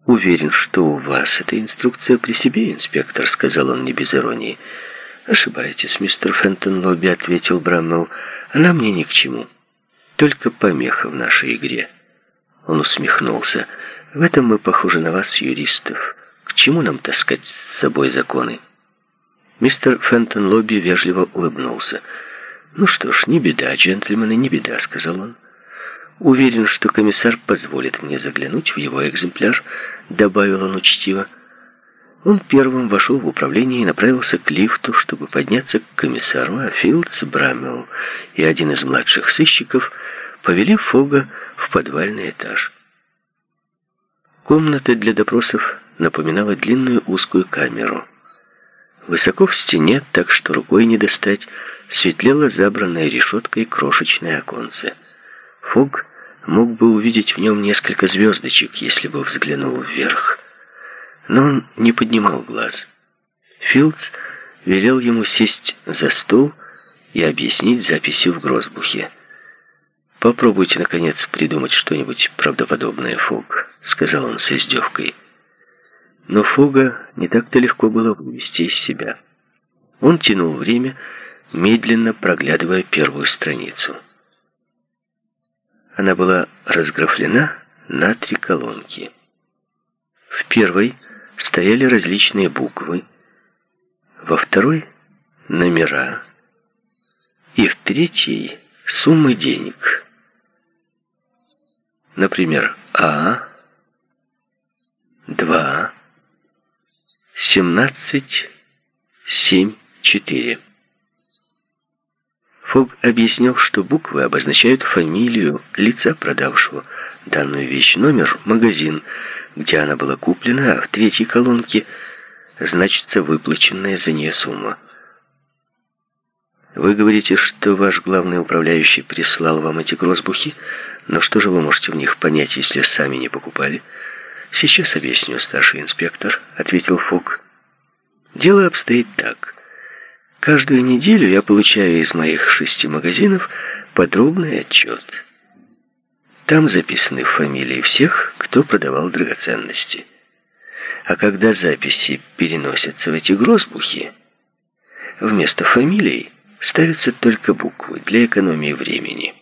«Уверен, что у вас эта инструкция при себе, инспектор», — сказал он не без иронии. «Ошибаетесь, мистер Фентон-Лобби», — ответил Браммелл. «Она мне ни к чему. Только помеха в нашей игре». Он усмехнулся. «В этом мы похожи на вас, юристов. К чему нам таскать с собой законы?» Мистер Фентон-Лобби вежливо улыбнулся. «Ну что ж, не беда, джентльмены, не беда», — сказал он. «Уверен, что комиссар позволит мне заглянуть в его экземпляр», — добавил он учтиво. Он первым вошел в управление и направился к лифту, чтобы подняться к комиссару, а Филдс, Браммелл и один из младших сыщиков повели Фога в подвальный этаж. Комната для допросов напоминала длинную узкую камеру. Высоко в стене, так что рукой не достать, светлело забранное решеткой крошечное оконце. Фог мог бы увидеть в нем несколько звездочек, если бы взглянул вверх. Но он не поднимал глаз. Филдс велел ему сесть за стол и объяснить записи в грозбухе. «Попробуйте, наконец, придумать что-нибудь правдоподобное, Фог», — сказал он с издевкой. Но Фога не так-то легко было вывести из себя. Он тянул время, медленно проглядывая первую страницу. Она была разграфлена на 3 колонки. В первой стояли различные буквы, во второй — номера, и в третьей — суммы денег. Например, А, 2, 17, 7, 4. Фог объяснил, что буквы обозначают фамилию лица, продавшего данную вещь, номер, магазин, где она была куплена, а в третьей колонке значится выплаченная за нее сумма. Вы говорите, что ваш главный управляющий прислал вам эти грозбухи, но что же вы можете в них понять, если сами не покупали? Сейчас объясню, старший инспектор, ответил Фог. Дело обстоит так. Каждую неделю я получаю из моих 6 магазинов подробный отчет. Там записаны фамилии всех, кто продавал драгоценности. А когда записи переносятся в эти грозбухи, вместо фамилий ставятся только буквы для экономии времени.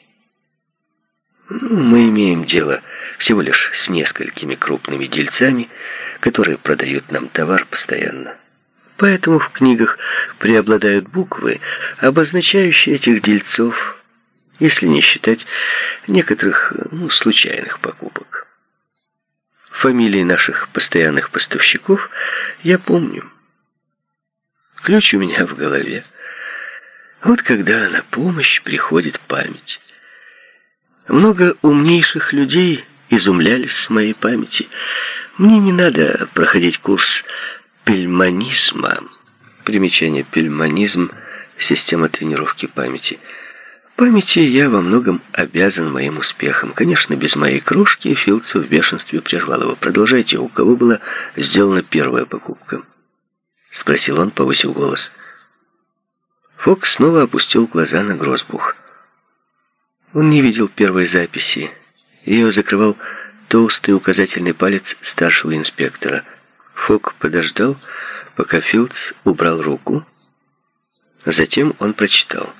Мы имеем дело всего лишь с несколькими крупными дельцами, которые продают нам товар постоянно. Поэтому в книгах преобладают буквы, обозначающие этих дельцов, если не считать некоторых случайных покупок. Фамилии наших постоянных поставщиков я помню. Ключ у меня в голове. Вот когда на помощь приходит память. Много умнейших людей изумлялись с моей памяти. Мне не надо проходить курс пельманизма. Примечание: пельманизм — система тренировки памяти. Памяти я во многом обязан моим успехам. Конечно, без моей крошки. Филдс в бешенстве прервал его. «Продолжайте. У кого была сделана первая покупка?» — спросил он, повысив голос. Фог снова опустил глаза на грозбух. Он не видел первой записи. Ее закрывал толстый указательный палец старшего инспектора. Фог подождал, пока Филдс убрал руку. Затем он прочитал: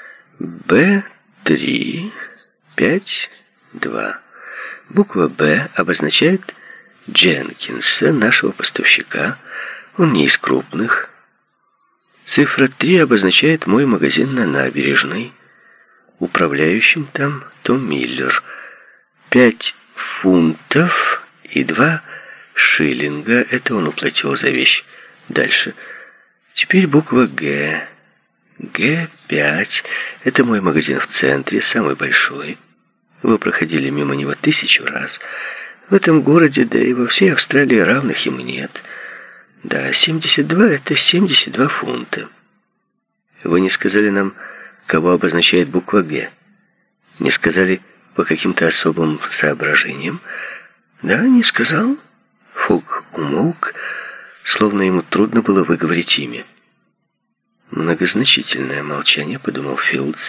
Б3, 5, 2. Буква Б обозначает Дженкинса, нашего поставщика. Он не из крупных. Цифра 3 обозначает мой магазин на набережной. Управляющим там Том Миллер. 5 фунтов и 2 шиллинга. Это он уплатил за вещь. Дальше. Теперь буква Г. Г5. Это мой магазин в центре, самый большой. Вы проходили мимо него 1000 раз. В этом городе, да и во всей Австралии равных ему нет. Да, 72 — это 72 фунта. Вы не сказали нам, кого обозначает буква Г? Не сказали по каким-то особым соображениям? Да, не сказал. Фог умолк, словно ему трудно было выговорить имя. Многозначительное молчание, подумал Филдс,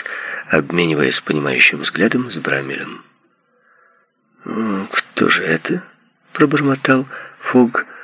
обмениваясь понимающим взглядом с Браммелем. «Кто же это?» — пробормотал Фогг.